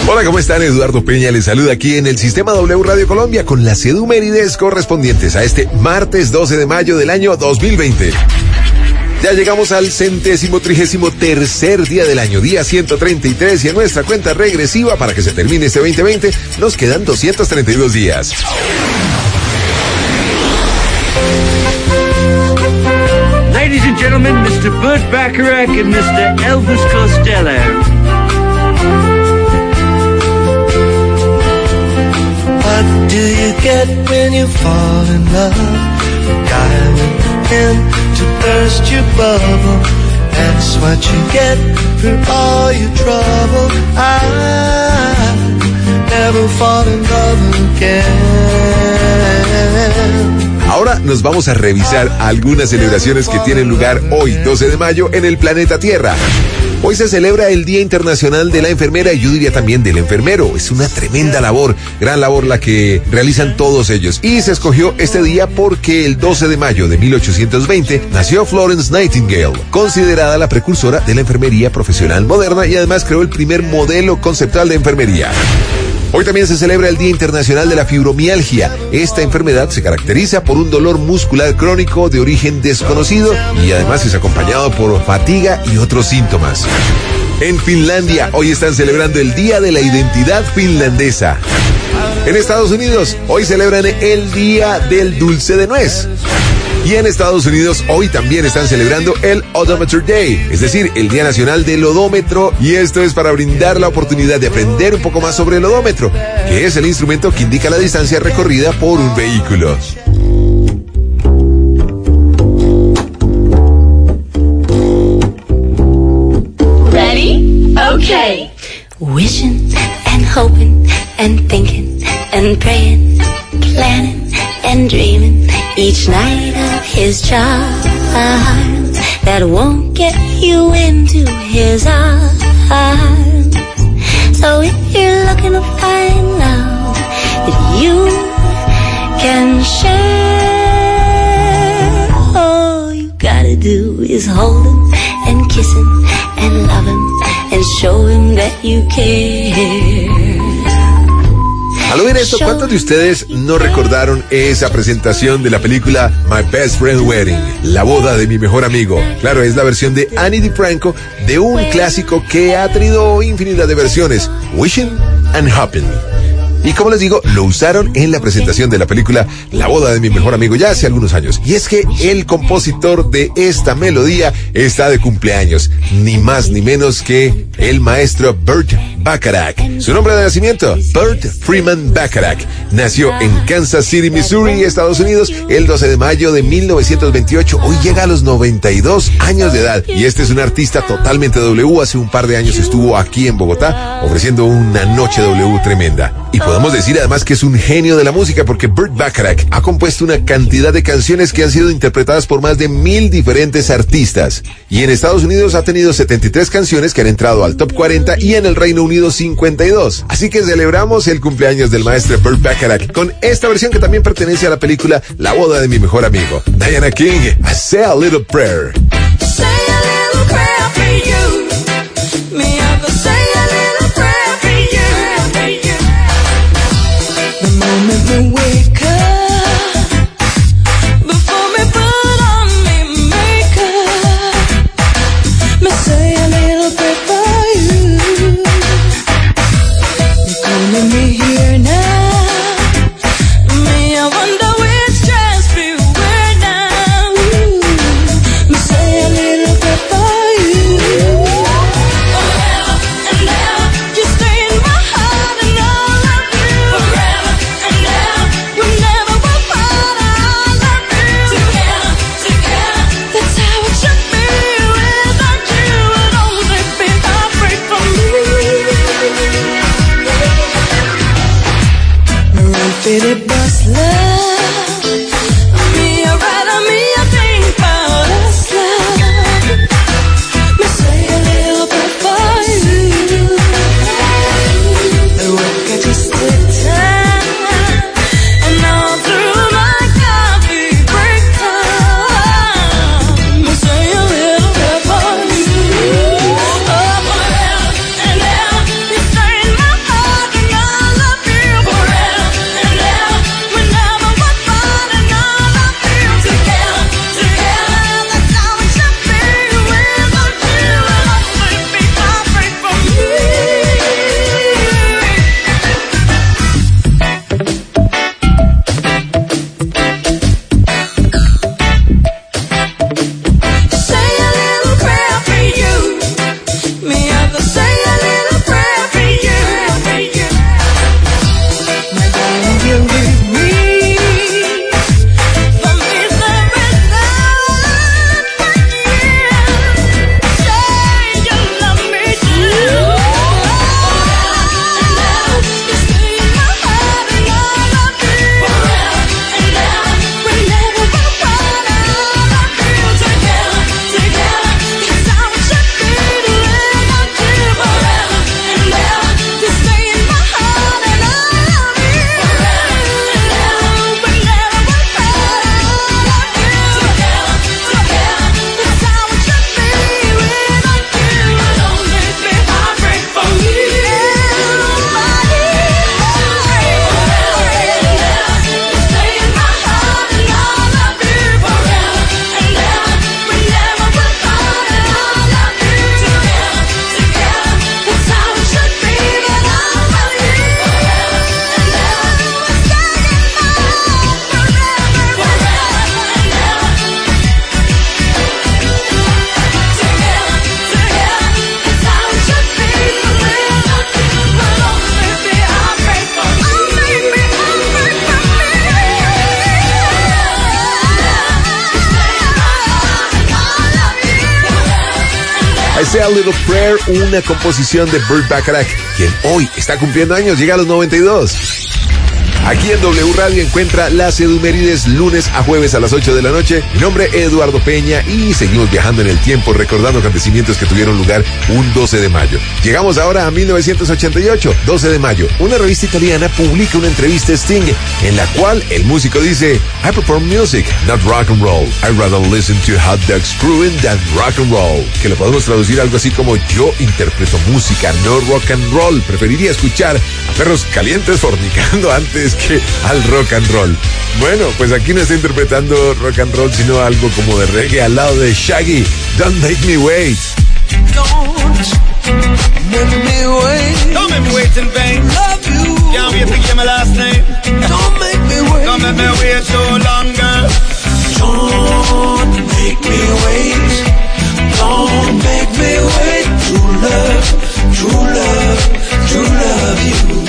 Hola, ¿cómo están? Eduardo Peña les saluda aquí en el Sistema W Radio Colombia con las edumérides correspondientes a este martes 12 de mayo del año 2020. Ya llegamos al 133º día del año, día 133, y en nuestra cuenta regresiva para que se termine este 2020 nos quedan 232 días. Ladies and gentlemen, Mr. Burt Bacharach and Mr. Elvis Costello. What do you get when you fall in love? A guy with a pen to burst your bubble. That's what you get for all your trouble. I never fall in love again. Ahora nos vamos a revisar algunas celebraciones que tienen lugar hoy, 12 de mayo, en el planeta Tierra. Hoy se celebra el Día Internacional de la Enfermera y yo diría también del enfermero. Es una tremenda labor, gran labor la que realizan todos ellos. Y se escogió este día porque el 12 de mayo de 1820 nació Florence Nightingale, considerada la precursora de la enfermería profesional moderna y además creó el primer modelo conceptual de enfermería. Hoy también se celebra el Día Internacional de la Fibromialgia. Esta enfermedad se caracteriza por un dolor muscular crónico de origen desconocido y además es acompañado por fatiga y otros síntomas. En Finlandia, hoy están celebrando el Día de la Identidad Finlandesa. En Estados Unidos, hoy celebran el Día del Dulce de Nuez. Y en Estados Unidos hoy también están celebrando el Odometer Day, es decir, el Día Nacional del Odómetro, y esto es para brindar la oportunidad de aprender un poco más sobre el odómetro, que es el instrumento que indica la distancia recorrida por un vehículo. Ready? Okay. Wishing and hoping and thinking and praying, planning and dreaming each night of his charms that won't get you into his arms. So if you're looking to find love that you can share, all you gotta do is hold him and kiss him and love him and show him that you care. Al oír esto, ¿cuántos de ustedes no recordaron esa presentación de la película My Best Friend's Wedding? La boda de mi mejor amigo. Claro, es la versión de Ani DiFranco de un clásico que ha tenido infinidad de versiones, Wishing and Hoping. Y como les digo, lo usaron en la presentación de la película La boda de mi mejor amigo ya hace algunos años. Y es que el compositor de esta melodía está de cumpleaños, ni más ni menos que el maestro Burt Bacharach. Su nombre de nacimiento, Burt Freeman Bacharach. Nació en Kansas City, Missouri, Estados Unidos, el 12 de mayo de 1928. Hoy llega a los 92 años de edad. Y este es un artista totalmente W. Hace un par de años estuvo aquí en Bogotá ofreciendo una noche W tremenda. Y podemos decir además que es un genio de la música porque Burt Bacharach ha compuesto una cantidad de canciones que han sido interpretadas por más de 1000 diferentes artistas. Y en Estados Unidos ha tenido 73 canciones que han entrado al top 40 y en el Reino Unido 52. Así que celebramos el cumpleaños del maestro Burt Bacharach con esta versión que también pertenece a la película La boda de mi mejor amigo. Diana King, I Say a Little Prayer. Say a little prayer for you. Me, I could say a little prayer for you. The moment we wake up, before me put on me makeup, me say a little prayer for you. You're calling me here now. Me, I wonder which dress we wear now. Me say a little prayer for you. Forever and ever, you stay in my heart and all of you. Forever and ever, you never will fall. I love you. Together, together, that's how it should be. Without you, it'd only be heartbreak for me. Fitted bus love. Me a rider, me a think about us love. Me say a little bit for you. The work I just did time, and all through my coffee break time. Me say a little bit for you. Oh, forever and ever, you stay in my heart. Say a Little Prayer, una composición de Burt Bacharach, quien hoy está cumpliendo años, llega a los 92. Aquí en W Radio encuentra las Edumérides lunes a jueves a las 8 de la noche. Mi nombre es Eduardo Peña y seguimos viajando en el tiempo recordando acontecimientos que tuvieron lugar un 12 de mayo. Llegamos ahora a 1988, 12 de mayo. Una revista italiana publica una entrevista a Sting en la cual el músico dice: I perform music, not rock and roll. I rather listen to hot dogs screwing than rock and roll. Que lo podemos traducir algo así como: yo interpreto música, no rock and roll. Preferiría escuchar a perros calientes fornicando antes que al rock and roll. Bueno, pues aquí no está interpretando rock and roll, sino algo como de reggae al lado de Shaggy. Don't make me wait. Don't make me wait. Don't make me wait in vain. Love you. Can't wait to get my last name. Don't make me wait. Don't make me wait so long, girl. Don't make me wait. Don't make me wait. True love, true love, true love you.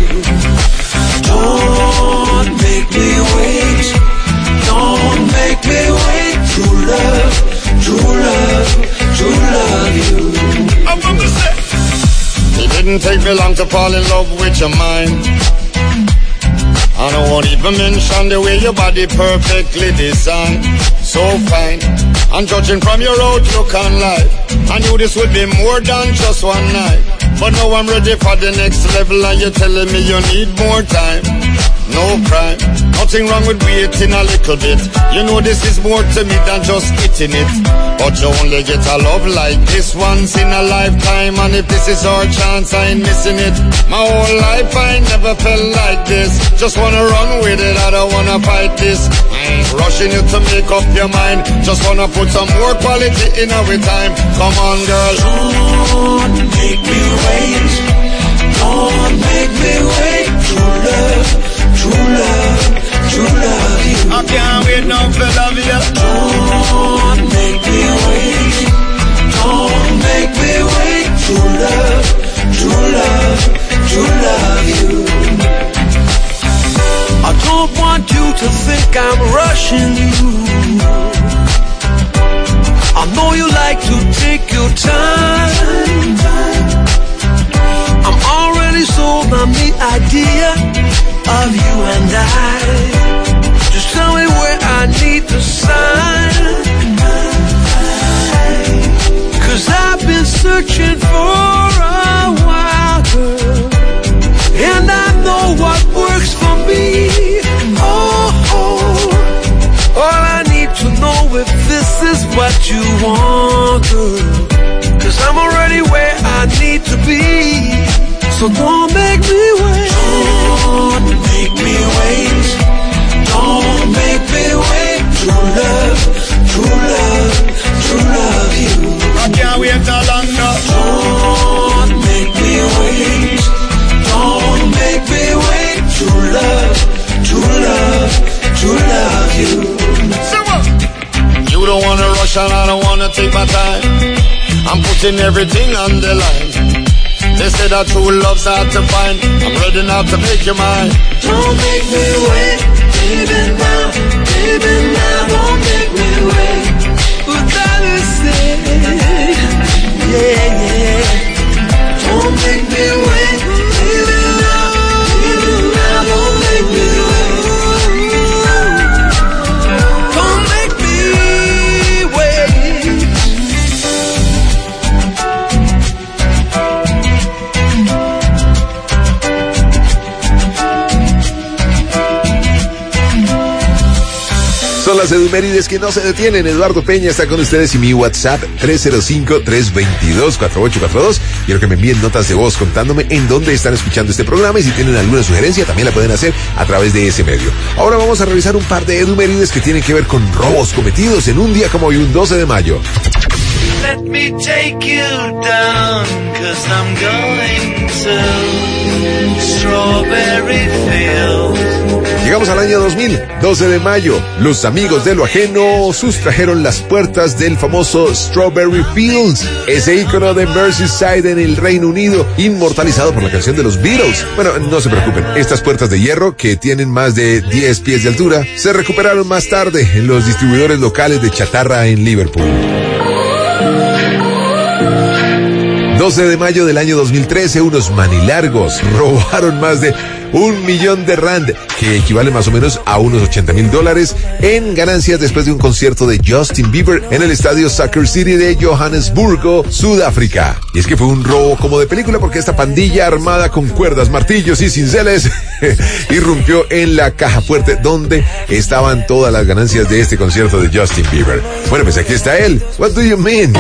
Don't make me wait. Don't make me wait. True love, true love, true love you. I want to say, it didn't take me long to fall in love with your mind. I don't won't even mention the way your body perfectly designed. So fine, and judging from your outlook on life, I knew this would be more than just one night. But now I'm ready for the next level and you're telling me you need more time. No crime, nothing wrong with waiting a little bit. You know this is more to me than just hitting it. But you only get a love like this once in a lifetime. And if this is our chance, I ain't missing it. My whole life I never felt like this. Just wanna run with it, I don't wanna fight this. I ain't rushing you to make up your mind. Just wanna put some more quality in our time. Come on girl. Don't make me wait. Don't make me wait. True love, true love, true love you. I can't wait now for love you. Don't make me wait. Don't make me wait. True love, true love, true love you. I don't want you to think I'm rushing you. I know you like to take your time. I'm already sold on the idea of you and I. Just tell me where I need to sign. 'Cause I've been searching for a while, girl, and I know what works for me. All I need to know if this is what you want, girl. 'Cause I'm already where I need to be. So don't make me wait. Don't make me wait. Don't make me wait. True love, true love, true love you. I can't wait no longer. Don't make me wait. Don't make me wait. True love, true love, true love you. So what? You don't wanna rush and I don't wanna take my time. I'm putting everything on the line. They say that true love's hard to find. I'm ready now to make you mine. Don't make me wait, baby now, don't make me wait. What I say, yeah. Don't make me wait, baby now, don't make me wait. Don't make me wait. Son las Edumérides que no se detienen. Eduardo Peña está con ustedes y mi WhatsApp 305-322-4842. Quiero que me envíen notas de voz contándome en dónde están escuchando este programa y si tienen alguna sugerencia también la pueden hacer a través de ese medio. Ahora vamos a revisar un par de Edumérides que tienen que ver con robos cometidos en un día como hoy, un 12 de mayo. Let me take you down, 'cause I'm going to Strawberry Fields. Llegamos al año 2000, 12 de mayo. Los amigos de lo ajeno sustrajeron las puertas del famoso Strawberry Fields, ese ícono de Merseyside en el Reino Unido, inmortalizado por la canción de los Beatles. Bueno, no se preocupen, estas puertas de hierro, que tienen más de 10 pies de altura, se recuperaron más tarde en los distribuidores locales de chatarra en Liverpool. 12 de mayo del año 2013, unos manilargos robaron más de 1 millón de rand, que equivale más o menos a unos $80,000 en ganancias después de un concierto de Justin Bieber en el estadio Soccer City de Johannesburgo, Sudáfrica. Y es que fue un robo como de película, porque esta pandilla armada con cuerdas, martillos y cinceles irrumpió en la caja fuerte donde estaban todas las ganancias de este concierto de Justin Bieber. Bueno, pues aquí está él. What do you mean?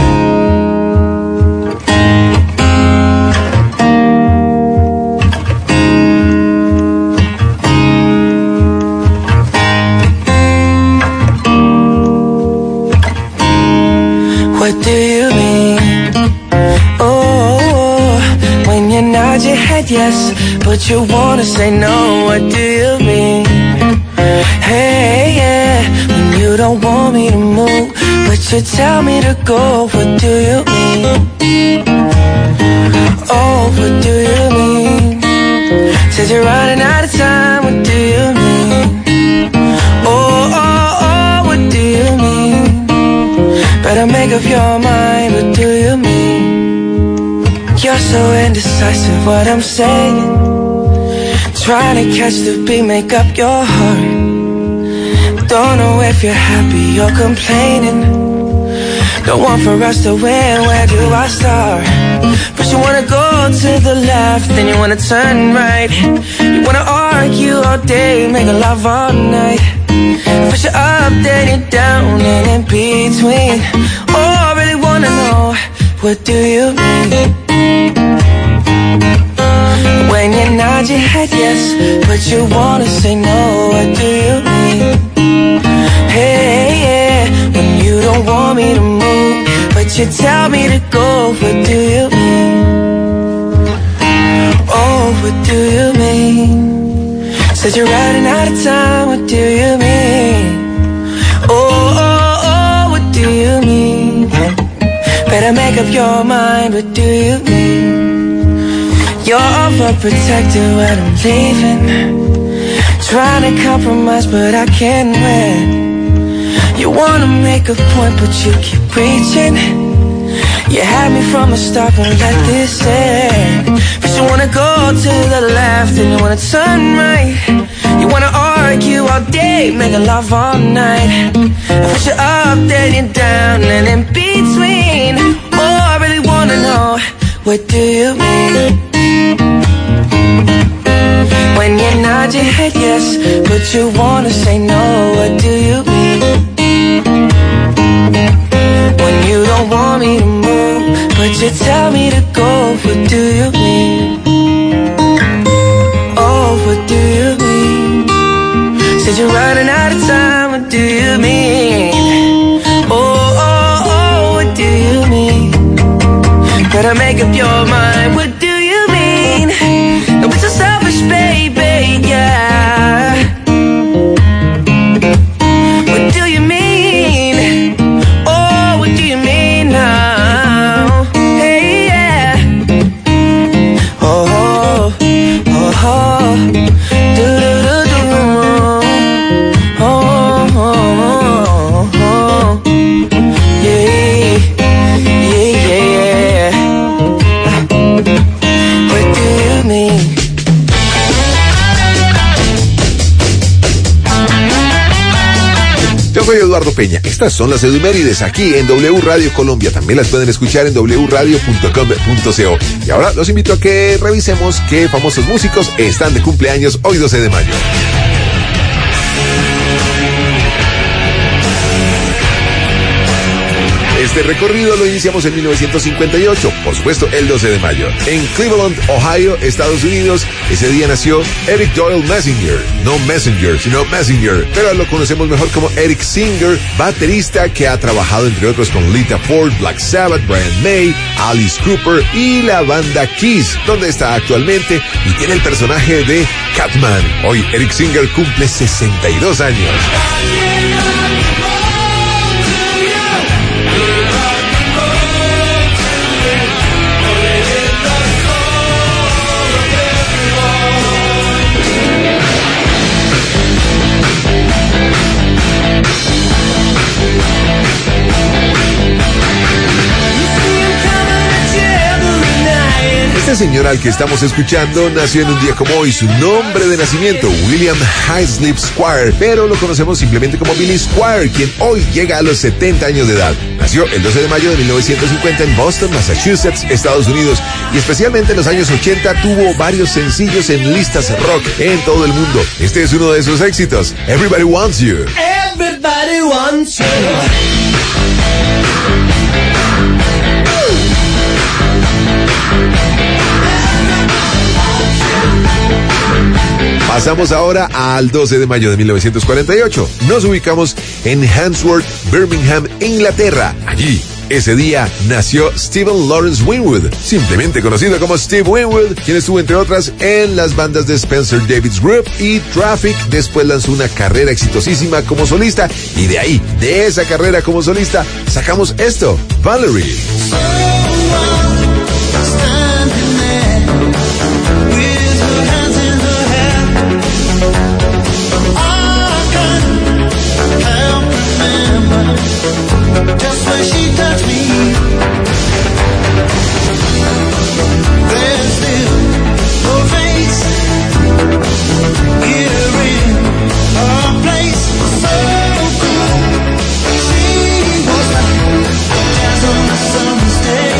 What do you mean? Oh, when you nod your head yes, but you wanna say no. What do you mean? Hey, yeah, when you don't want me to move, but you tell me to go. What do you mean? Oh, what do you mean? Said you're running out of time. What do you mean? Oh, what do you mean? Better make up your mind, what do you mean? You're so indecisive, what I'm saying. Trying to catch the beat, make up your heart. Don't know if you're happy or complaining. Don't want for us to win, where do I start? First you wanna go to the left, then you wanna turn right. You wanna argue all day, make love all night. First you're up, then you're down, and in between. Oh, I really wanna know, what do you mean? When you nod your head yes, but you wanna say no. What do you mean? Hey, yeah, when you don't want me to move, but you tell me to go. What do you mean? Oh, what do you mean? Said you're running out of time, what do you mean? Oh, what do you mean? Better make up your mind, what do you mean? You're overprotected when I'm leaving. Trying to compromise, but I can't win. You wanna make a point, but you keep preaching. You had me from the start, won't let this end. First you wanna go to the left, then you wanna turn right. You wanna argue all day, make love all night. First you're up, then you're down, and in between. Oh, I really wanna know, what do you mean? When you nod your head yes, but you wanna say no. What do you mean? When you don't want me to move, but you tell me to go. What do you mean? Oh, what do you mean? Said you're running out of time. What do you mean? Oh, what do you mean? Better make up your mind. What do you mean? Don't be so selfish, baby, yeah. What do you mean? Oh, what do you mean now? Hey, yeah. Oh, oh, oh, do do do do. Oh, oh, oh, yeah, yeah, yeah. What do you mean? Yo soy Eduardo Peña. Estas son las Edumérides aquí en W Radio Colombia. También las pueden escuchar en wradio.com.co. Y ahora los invito a que revisemos qué famosos músicos están de cumpleaños hoy 12 de mayo. Este recorrido lo iniciamos en 1958, por supuesto el 12 de mayo. En Cleveland, Ohio, Estados Unidos, ese día nació Eric Doyle Messenger. No Messenger, sino Messenger. Pero lo conocemos mejor como Eric Singer, baterista que ha trabajado entre otros con Lita Ford, Black Sabbath, Brian May, Alice Cooper y la banda Kiss, donde está actualmente y tiene el personaje de Catman. Hoy Eric Singer cumple 62 años. Este señor al que estamos escuchando nació en un día como hoy. Su nombre de nacimiento, William Highsmith Squire, pero lo conocemos simplemente como Billy Squire, quien hoy llega a los 70 años de edad. Nació el 12 de mayo de 1950 en Boston, Massachusetts, Estados Unidos, y especialmente en los años 80 tuvo varios sencillos en listas rock en todo el mundo. Este es uno de sus éxitos, Everybody Wants You. Everybody wants you. Pasamos ahora al 12 de mayo de 1948. Nos ubicamos en Handsworth, Birmingham, Inglaterra. Allí, ese día, nació Stephen Lawrence Winwood, simplemente conocido como Steve Winwood, quien estuvo, entre otras, en las bandas de Spencer Davis Group y Traffic. Después lanzó una carrera exitosísima como solista, y de ahí, de esa carrera como solista, sacamos esto, Valerie. Just when she touched me, there's still no face here in her place. So cool, she was like jazz on a summer's day.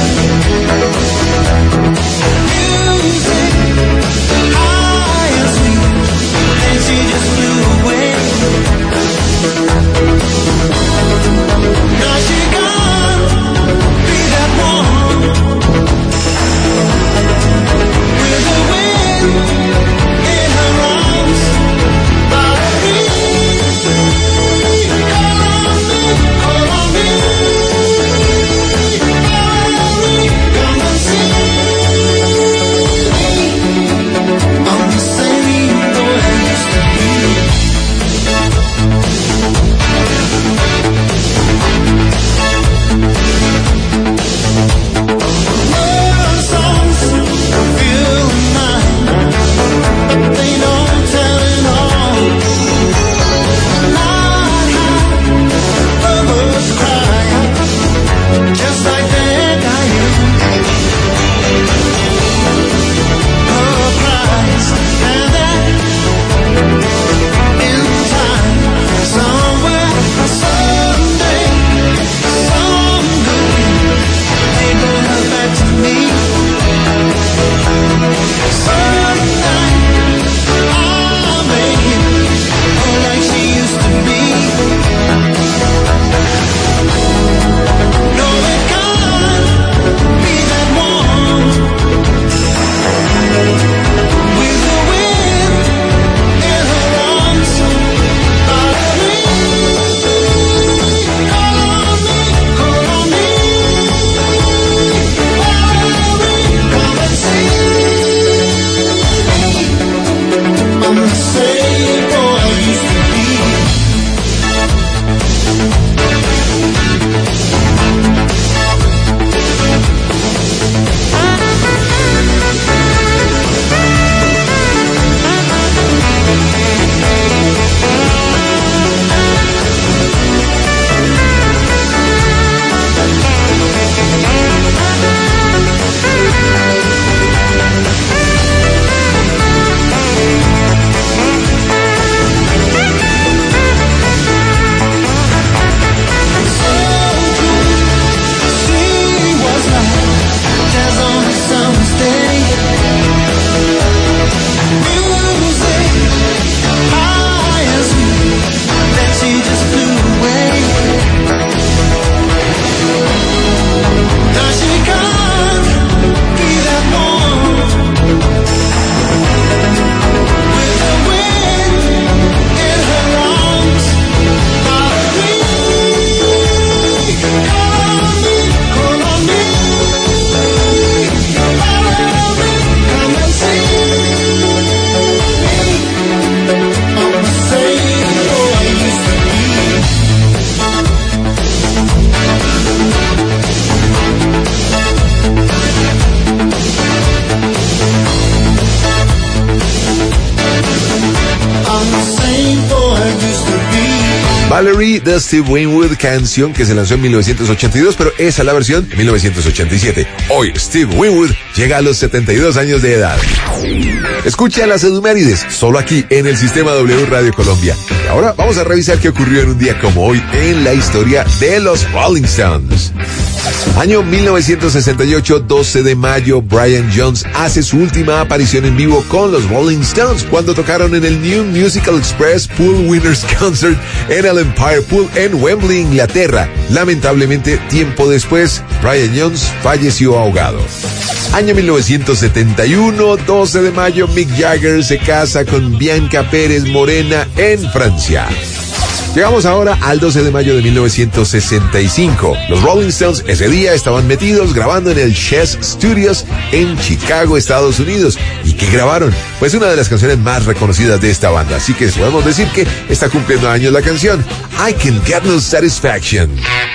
Valerie de Steve Winwood, canción que se lanzó en 1982, pero esa es la versión de 1987. Hoy Steve Winwood llega a los 72 años de edad. Escucha a las Edumérides, solo aquí en el Sistema W Radio Colombia. Y ahora vamos a revisar qué ocurrió en un día como hoy en la historia de los Rolling Stones. Año 1968, 12 de mayo, Brian Jones hace su última aparición en vivo con los Rolling Stones cuando tocaron en el New Musical Express Pool Winners Concert en el Empire Pool en Wembley, Inglaterra. Lamentablemente, tiempo después, Brian Jones falleció ahogado. Año 1971, 12 de mayo, Mick Jagger se casa con Bianca Pérez Morena en Francia. Llegamos ahora al 12 de mayo de 1965. Los Rolling Stones ese día estaban metidos grabando en el Chess Studios en Chicago, Estados Unidos. ¿Y qué grabaron? Pues una de las canciones más reconocidas de esta banda. Así que podemos decir que está cumpliendo años la canción I Can Get No Satisfaction.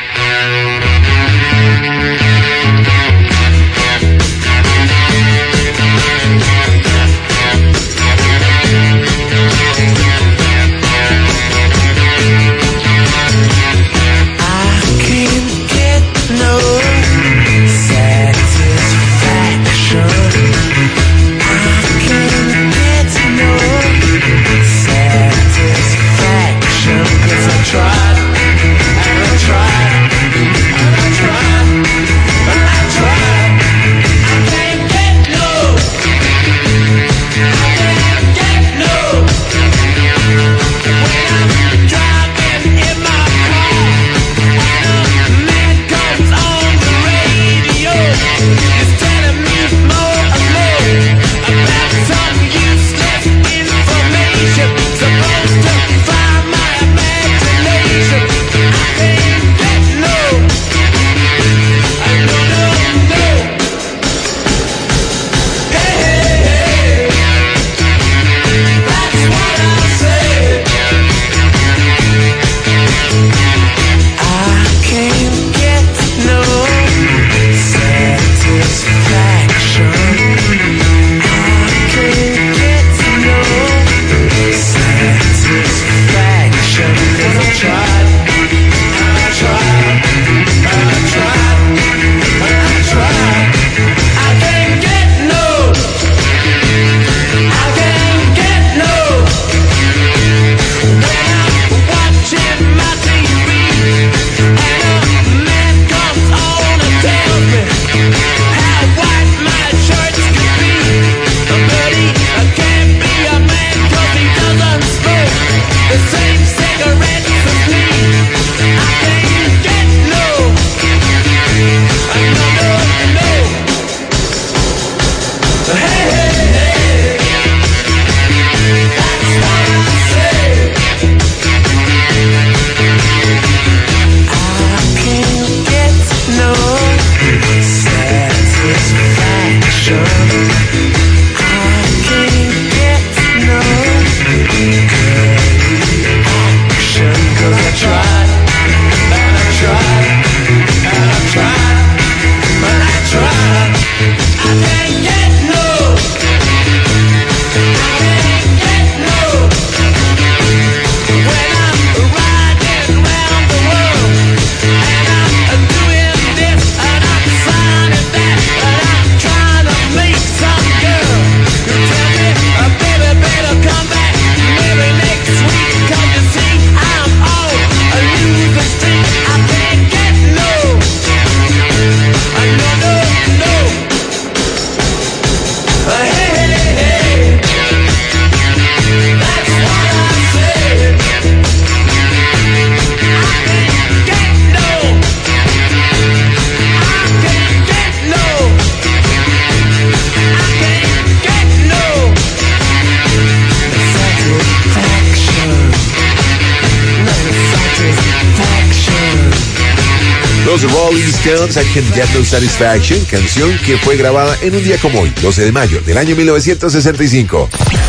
Los Rolling Stones, I Can Get No Satisfaction, canción que fue grabada en un día como hoy, 12 de mayo del año 1965.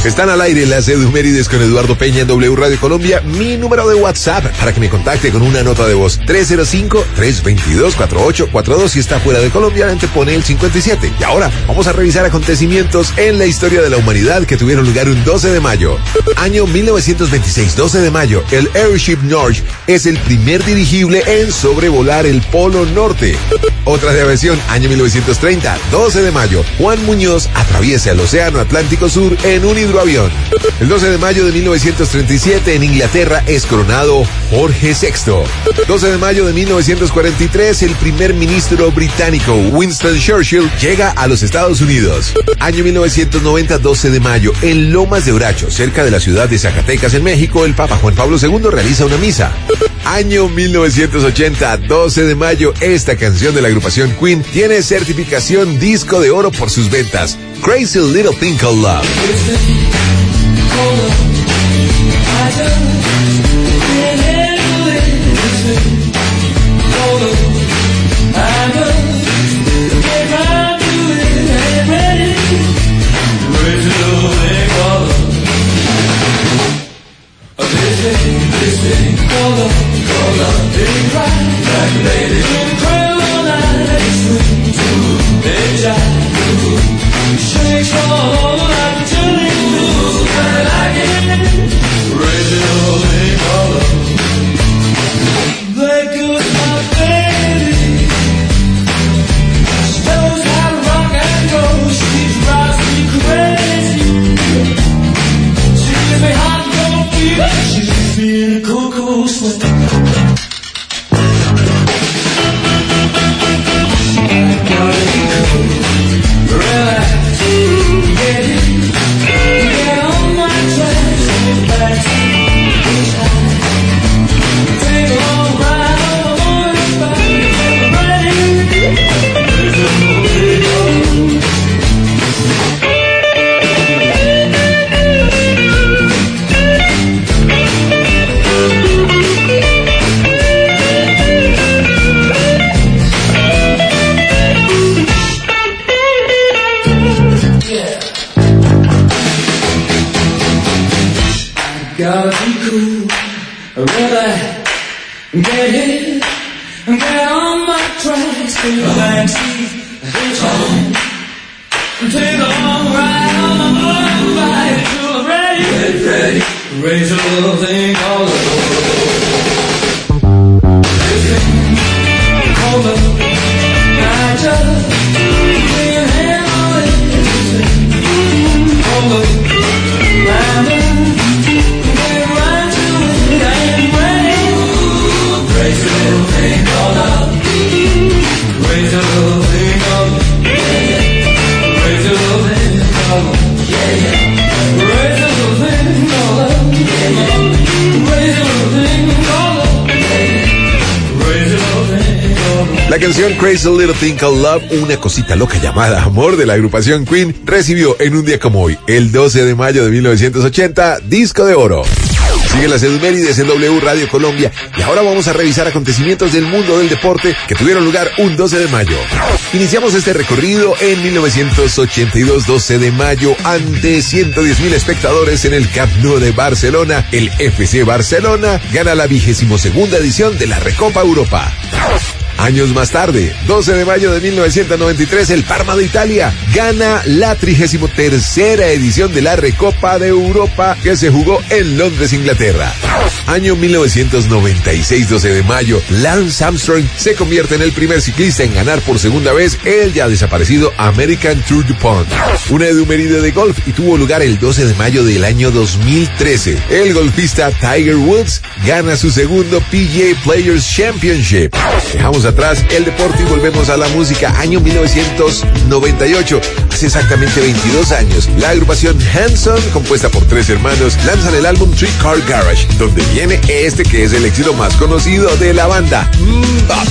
Están al aire las Edumérides con Eduardo Peña en W Radio Colombia. Mi número de WhatsApp para que me contacte con una nota de voz: 305-322-4842. Si está fuera de Colombia, antepone el 57. Y ahora vamos a revisar acontecimientos en la historia de la humanidad que tuvieron lugar un 12 de mayo. Año 1926, 12 de mayo. El Airship North es el primer dirigible en sobrevolar el Polo Norte. Otra de aviación, año 1930, 12 de mayo. Juan Muñoz atraviesa el Océano Atlántico Sur en un hidroavión. El 12 de mayo de 1937 en Inglaterra es coronado Jorge VI. 12 de mayo de 1943 el primer ministro británico Winston Churchill llega a los Estados Unidos. Año 1990, 12 de mayo, en Lomas de Oracho, cerca de la ciudad de Zacatecas en México, el Papa Juan Pablo II realiza una misa. Año 1980, 12 de mayo, esta canción de la agrupación Queen tiene certificación disco de oro por sus ventas. Crazy Little Thing Called Love. La canción Crazy Little Thing Called Love, una cosita loca llamada amor de la agrupación Queen, recibió en un día como hoy, el 12 de mayo de 1980, disco de oro. Sigue las Edumérides en W Radio Colombia y ahora vamos a revisar acontecimientos del mundo del deporte que tuvieron lugar un 12 de mayo. Iniciamos este recorrido en 1982, 12 de mayo, ante 110.000 espectadores en el Camp Nou de Barcelona. El FC Barcelona gana la 22ª edición de la Recopa Europa. Años más tarde, 12 de mayo de 1993, el Parma de Italia gana la 33ª edición de la Recopa de Europa que se jugó en Londres, Inglaterra. Año 1996, 12 de mayo, Lance Armstrong se convierte en el primer ciclista en ganar por segunda vez el ya desaparecido American Tour du Pont. Una eduméride de golf y tuvo lugar el 12 de mayo del año 2013. El golfista Tiger Woods gana su segundo PGA Players Championship. Dejamos atrás el deporte y volvemos a la música. Año 1998, hace exactamente 22 años, la agrupación Hanson, compuesta por 3 hermanos, lanzan el álbum Three Car Garage, donde viene este que es el éxito más conocido de la banda, Bop.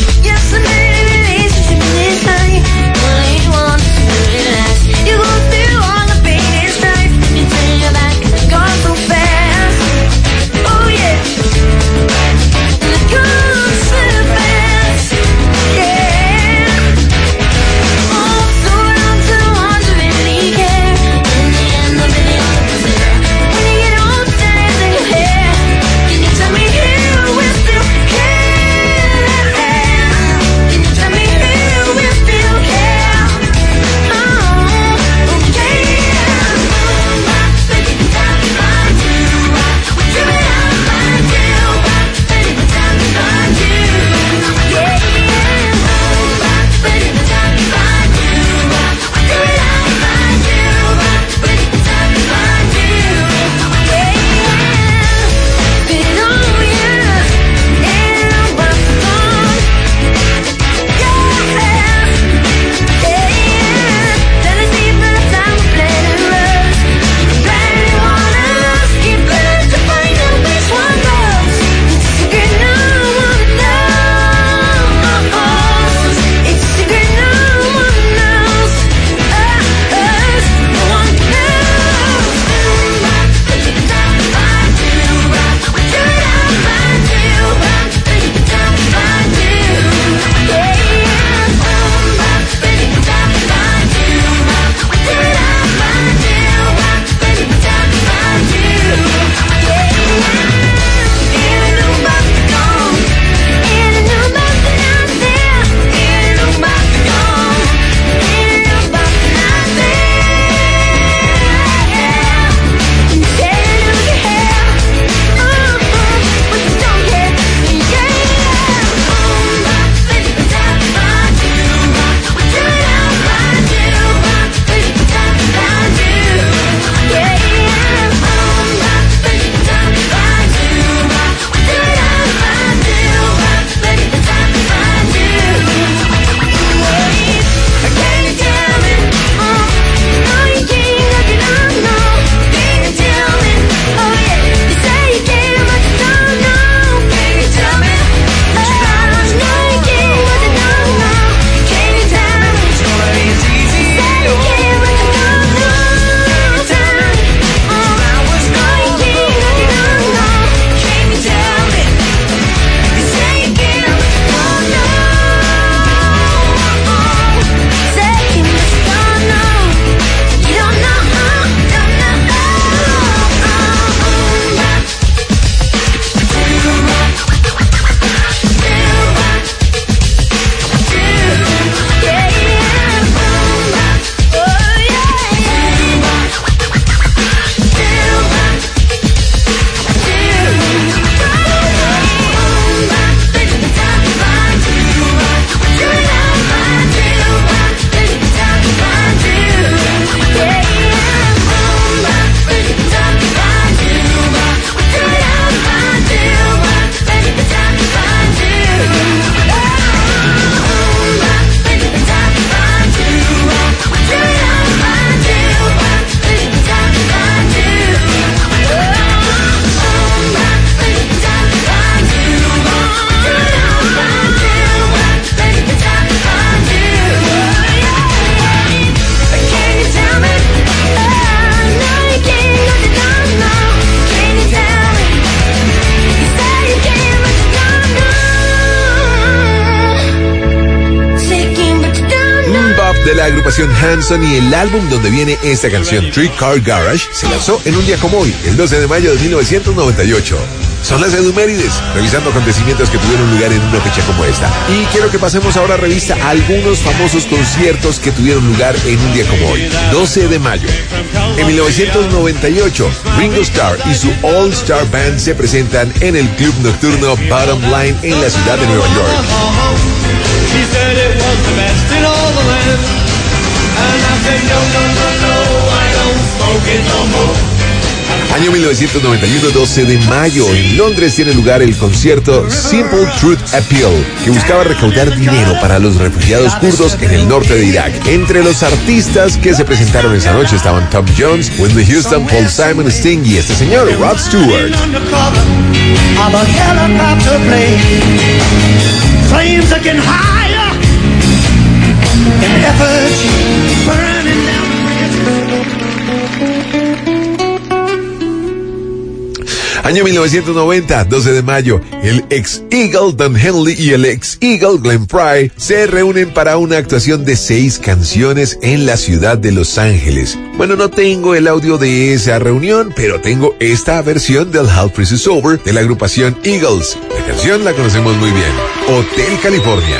de la agrupación Hanson, y el álbum donde viene esta canción, Three Car Garage, se lanzó en un día como hoy, el 12 de mayo de 1998. Son las Edumérides, revisando acontecimientos que tuvieron lugar en una fecha como esta. Y quiero que pasemos ahora a revista a algunos famosos conciertos que tuvieron lugar en un día como hoy, 12 de mayo. En 1998, Ringo Starr y su All Star Band se presentan en el club nocturno Bottom Line en la ciudad de Nueva York. Año 1991, 12 de mayo, en Londres tiene lugar el concierto Simple Truth Appeal, que buscaba recaudar dinero para los refugiados kurdos en el norte de Irak. Entre los artistas que se presentaron esa noche estaban Tom Jones, Whitney Houston, Paul Simon, Sting y este señor, Rod Stewart. Año 1990, 12 de mayo, el ex Eagle Don Henley y el ex Eagle Glenn Frey se reúnen para una actuación de 6 canciones en la ciudad de Los Ángeles. Bueno, no tengo el audio de esa reunión, pero tengo esta versión del Hell Freezes Over de la agrupación Eagles. La canción la conocemos muy bien, Hotel California.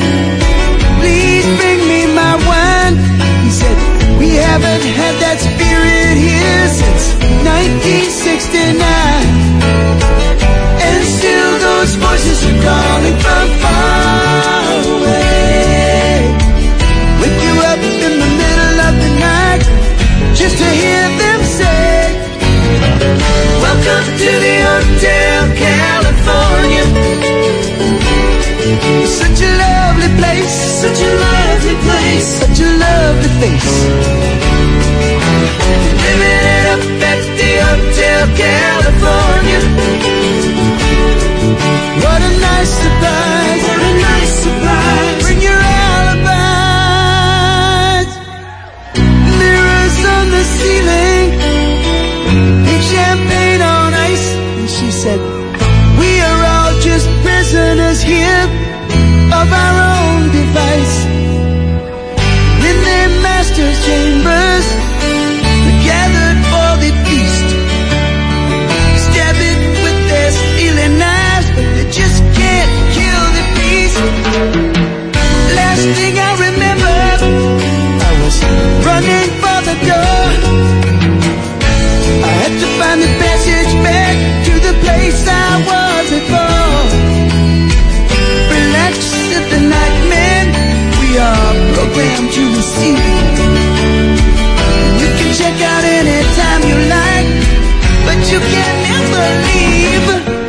Had that speed 1969, and still those voices are calling from far away. Wake you up in the middle of the night just to hear them say, welcome to the Hotel California. Such a lovely place, such a lovely place, such a lovely face. Living it up at the Hotel California. What a nice surprise, what a nice surprise. Bring your alibis. Mirrors on the ceiling, pink champagne on ice. And she said, we are all just prisoners here of our own device. In their master's chambers, gathered for the feast, stabbing with their stealing knives, but they just can't kill the beast. Last thing I remember, I was running for the door. I had to find the passage back to the place I was before. Relax at the nightman, we are programmed to receive. Check out anytime you like, but you can never leave.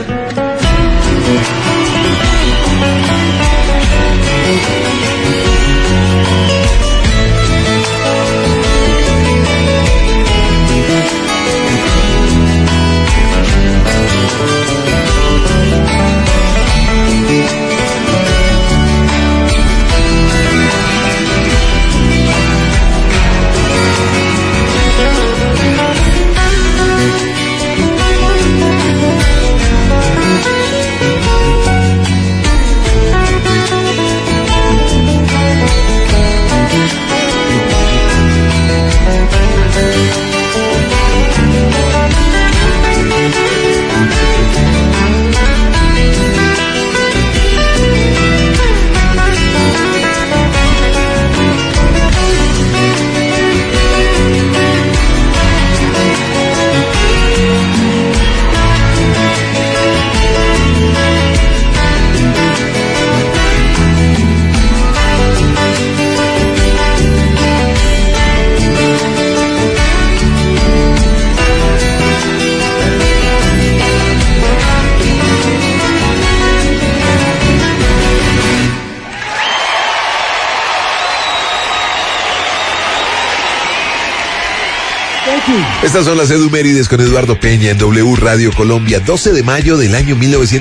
Estas son las Edumérides con Eduardo Peña en W Radio Colombia, 12 de mayo del año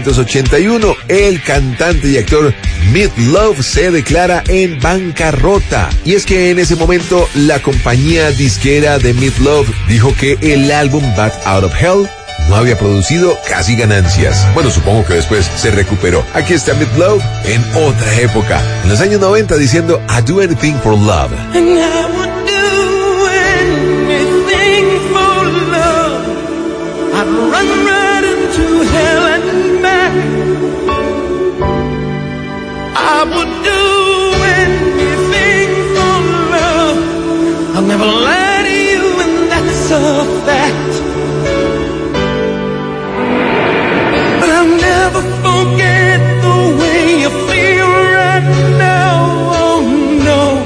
1981. El cantante y actor Meat Loaf se declara en bancarrota. Y es que en ese momento la compañía disquera de Meat Loaf dijo que el álbum Bat Out of Hell no había producido casi ganancias. Bueno, supongo que después se recuperó. Aquí está Meat Loaf en otra época, en los años 90, diciendo I do anything for love. And I would do anything for love. I'd run right into hell and back. I would do anything for love. I'll never lie to you, and that's a fact. But I'll never forget the way you feel right now. Oh no,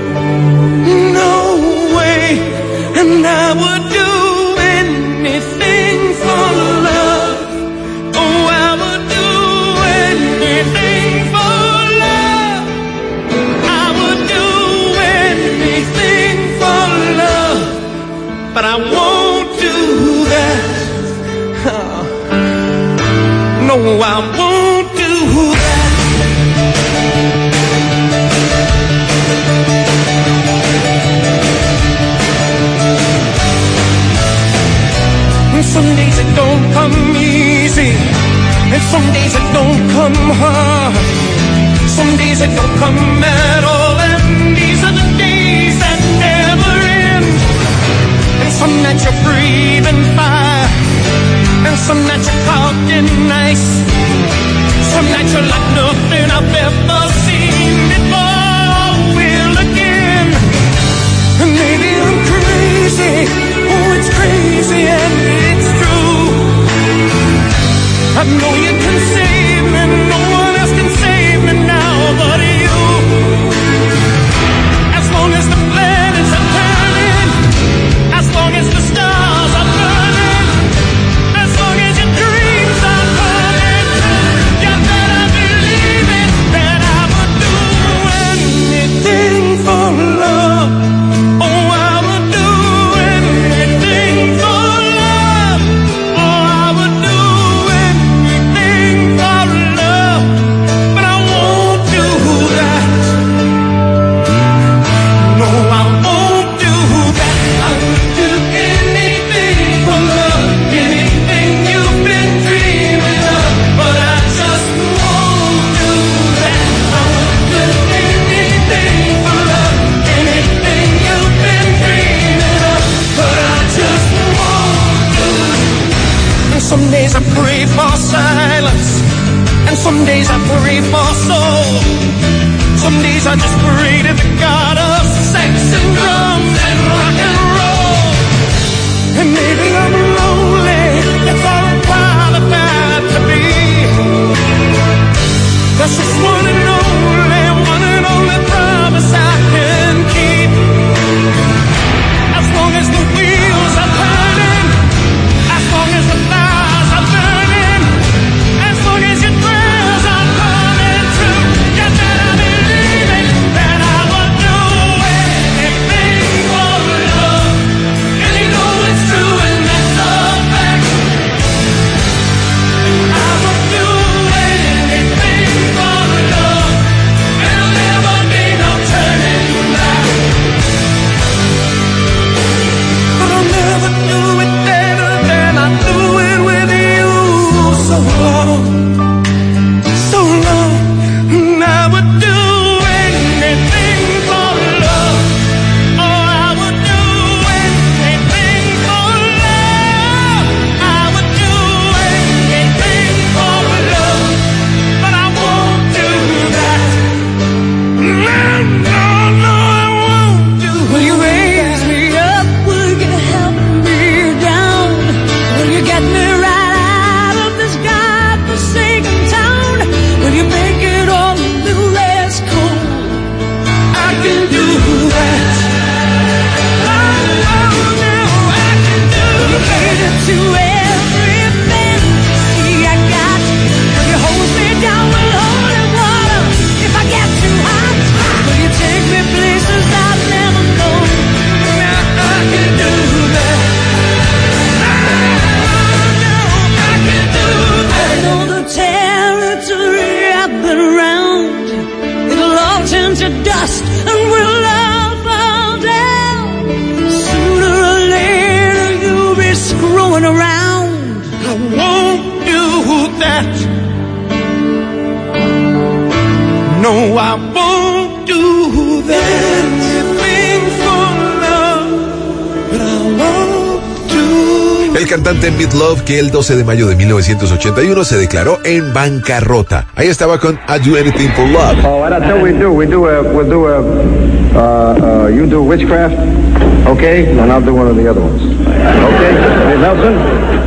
no way. And I would do anything for love. Oh, I would do anything for love. I would do anything for love. But I won't do that. Oh. No, I won't do that. Some days it don't come easy, and some days it don't come hard. Some days it don't come at all, and these are the days that never end. And some that you're breathing fire, and some that you're caught in ice. Some that you're like nothing I've ever seen before. Will again, and maybe I'm crazy. Oh, it's crazy and days I pray for silence, and some days I pray for soul. Some days I just pray to the God of sex and drums and rock and roll. And maybe I'm lonely, that's all I'm qualified to be. That's just one and only promise I can keep. As long as the wheels are turning, as long as the fires are burning, as long as your prayers are coming true, you better believe it, that I will do anything for love. And you know it's true and that's a fact. I will do anything for love, and there'll never be no turning back. But I'll never do it better than I do it with you. So long, and I would do anything for love. Oh, I would do anything for love. I would do anything for love, but I won't do that. No, I won't do that. Will you raise me up? Will you help me down? Will you get me right out of this godforsaken town? Will you make it all a little less cold? I can do that. Oh, no, I can do You that. cater to every fantasy I got. Will you hold me down with holy water if I get too hot? Will you take me places I've never known? I can do that. No, I can do I that. know the territory I've been around. It'll all turn to dust and we'll all fall down. Sooner or later you'll be screwing around. I won't do that. No, I won't do that. Anything for love, but I won't do. El cantante Meat Love, que el 12 de mayo de 1981 se declaró en bancarrota. Ahí estaba con I Do Anything for Love. Oh, that's what we do. You do witchcraft, okay? And I'll do one of the other ones. Okay, Miss Nelson?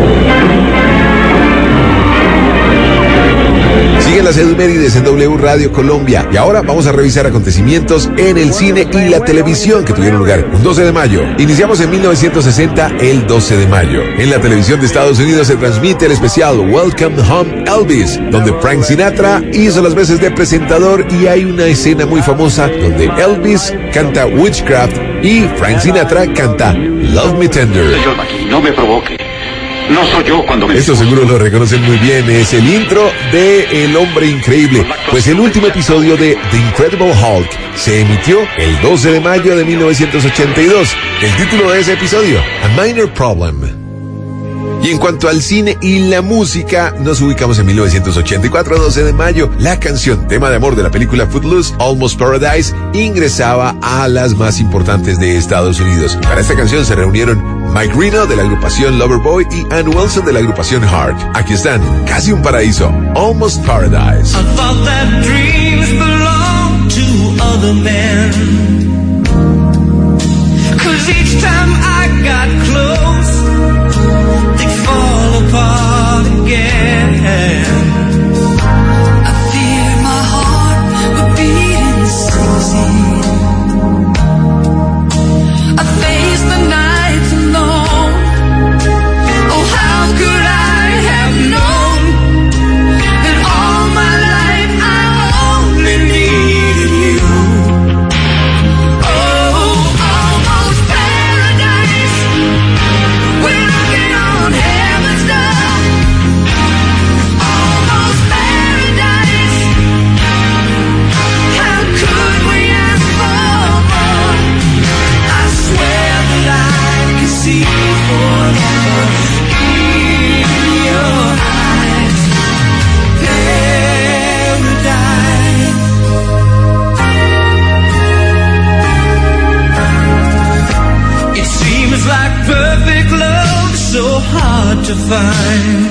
Siguen las Edumérides en W Radio Colombia. Y ahora vamos a revisar acontecimientos en el cine y la televisión que tuvieron lugar un 12 de mayo. Iniciamos en 1960, el 12 de mayo. En la televisión de Estados Unidos se transmite el especial Welcome Home Elvis, donde Frank Sinatra hizo las veces de presentador y hay una escena muy famosa donde Elvis canta Witchcraft y Frank Sinatra canta Love Me Tender. Señor McKee, no me provoque. No soy yo cuando me... Esto seguro lo reconocen muy bien, es el intro de El Hombre Increíble, pues el último episodio de The Incredible Hulk se emitió el 12 de mayo de 1982. El título de ese episodio, A Minor Problem. Y en cuanto al cine y la música, nos ubicamos en 1984, 12 de mayo. La canción tema de amor de la película Footloose, Almost Paradise, ingresaba a las más importantes de Estados Unidos. Para esta canción se reunieron Mike Reno de la agrupación Loverboy y Ann Wilson de la agrupación Heart. Aquí están, Casi un Paraíso, Almost Paradise. I thought that dreams belong to other men, 'cause each time I got close, they fall apart again. I fear my heart would beat in season. I face the nights alone. Oh, how could I have known that all my life I only needed you? Oh, almost paradise.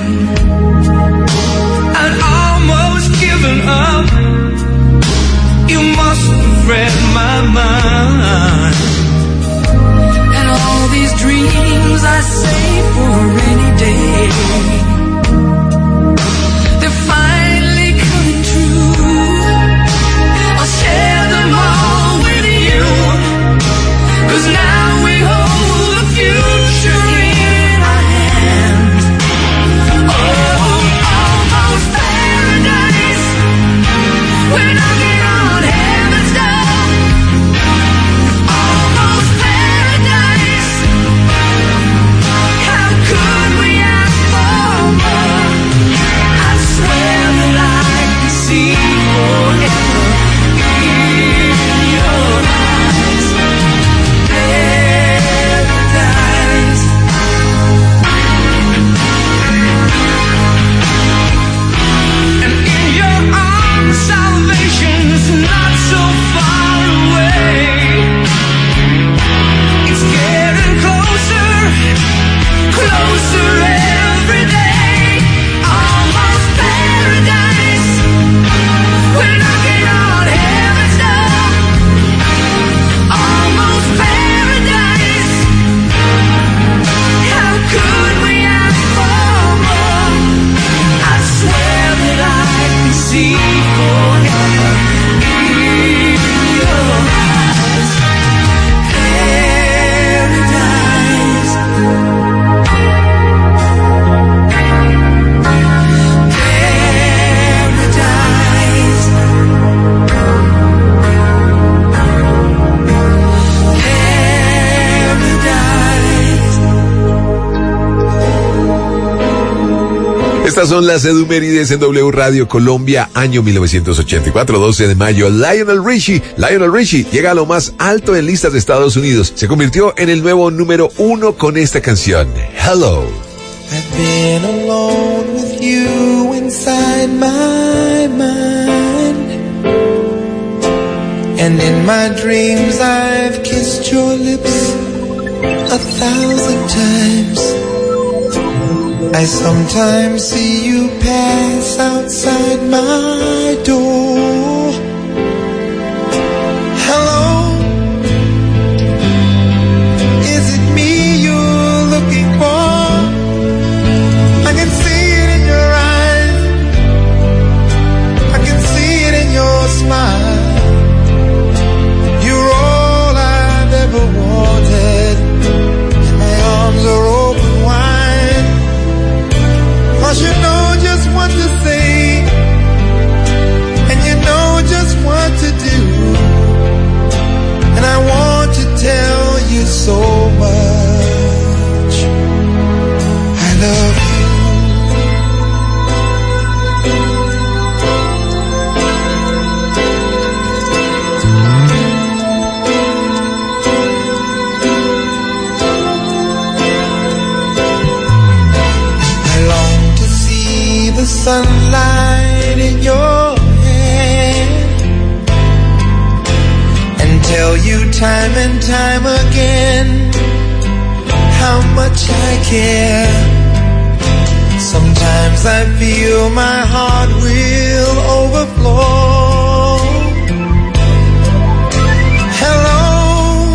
I'd almost given up. You must have read my mind. And all these dreams I saved for a rainy day, they're finally coming true. I'll share them all with you, 'cause now we hold the future in our hands. Oh, almost paradise. We're knocking on heaven's door. Almost paradise. How could we ask for more? I swear that I can see forever in your eyes. Paradise. And in your arms, salvation's not so far away. It's getting closer, closer every day. Almost paradise. We're knocking on heaven's door. Almost paradise. How could we ask for more? I swear that I can see forever in your eyes. Paradise. Paradise. Paradise. Estas son las Edumérides en W Radio Colombia, año 1984, 12 de mayo. Lionel Richie llega a lo más alto en listas de Estados Unidos. Se convirtió en el nuevo número 1 con esta canción, Hello. I've been alone with you inside my mind, and in my dreams I've kissed your lips 1,000 times. I sometimes see you pass outside my door. Hello, is it me you're looking for? I can see it in your eyes, I can see it in your smile. You're all I've ever wanted, and my arms are open wide, 'cause you know just what to say, and you know just what to do, and I want to tell you so much. I love you. I long to see the sunlight in your hair and tell you time and time again how much I care. Sometimes I feel my heart will overflow. Hello,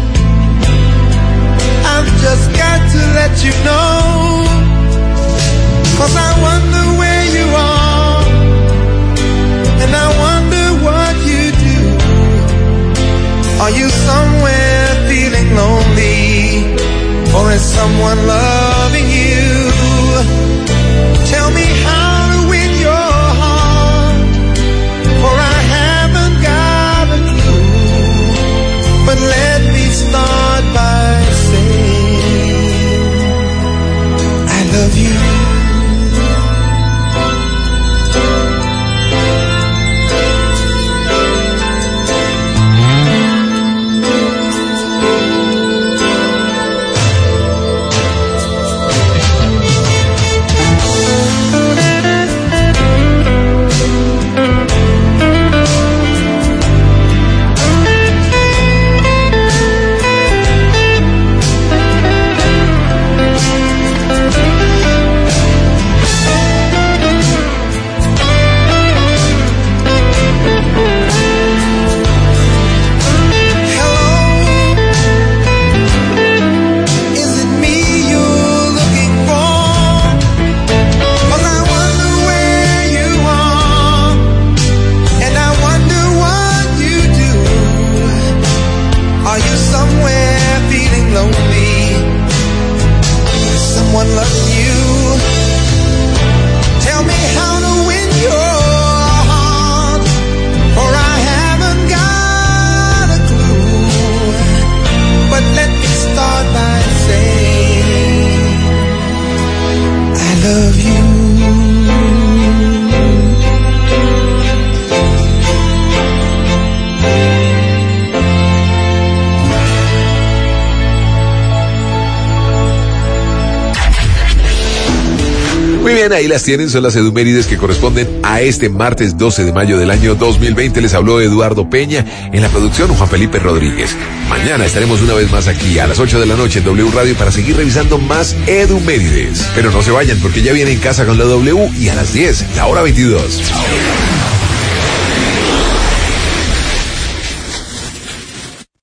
I've just got to let you know, 'cause I wonder where you are, and I wonder what you do. Are you somewhere feeling lonely, or is someone loving you? Tell me how to win your heart, for I haven't got a clue. But let me start by saying I love you. Bien, ahí las tienen, son las edumérides que corresponden a este martes 12 de mayo del año 2020. Les habló Eduardo Peña, en la producción Juan Felipe Rodríguez. Mañana estaremos una vez más aquí a las 8 de la noche en W Radio para seguir revisando más edumérides. Pero no se vayan porque ya viene En Casa con la W y a las 10, la hora 22.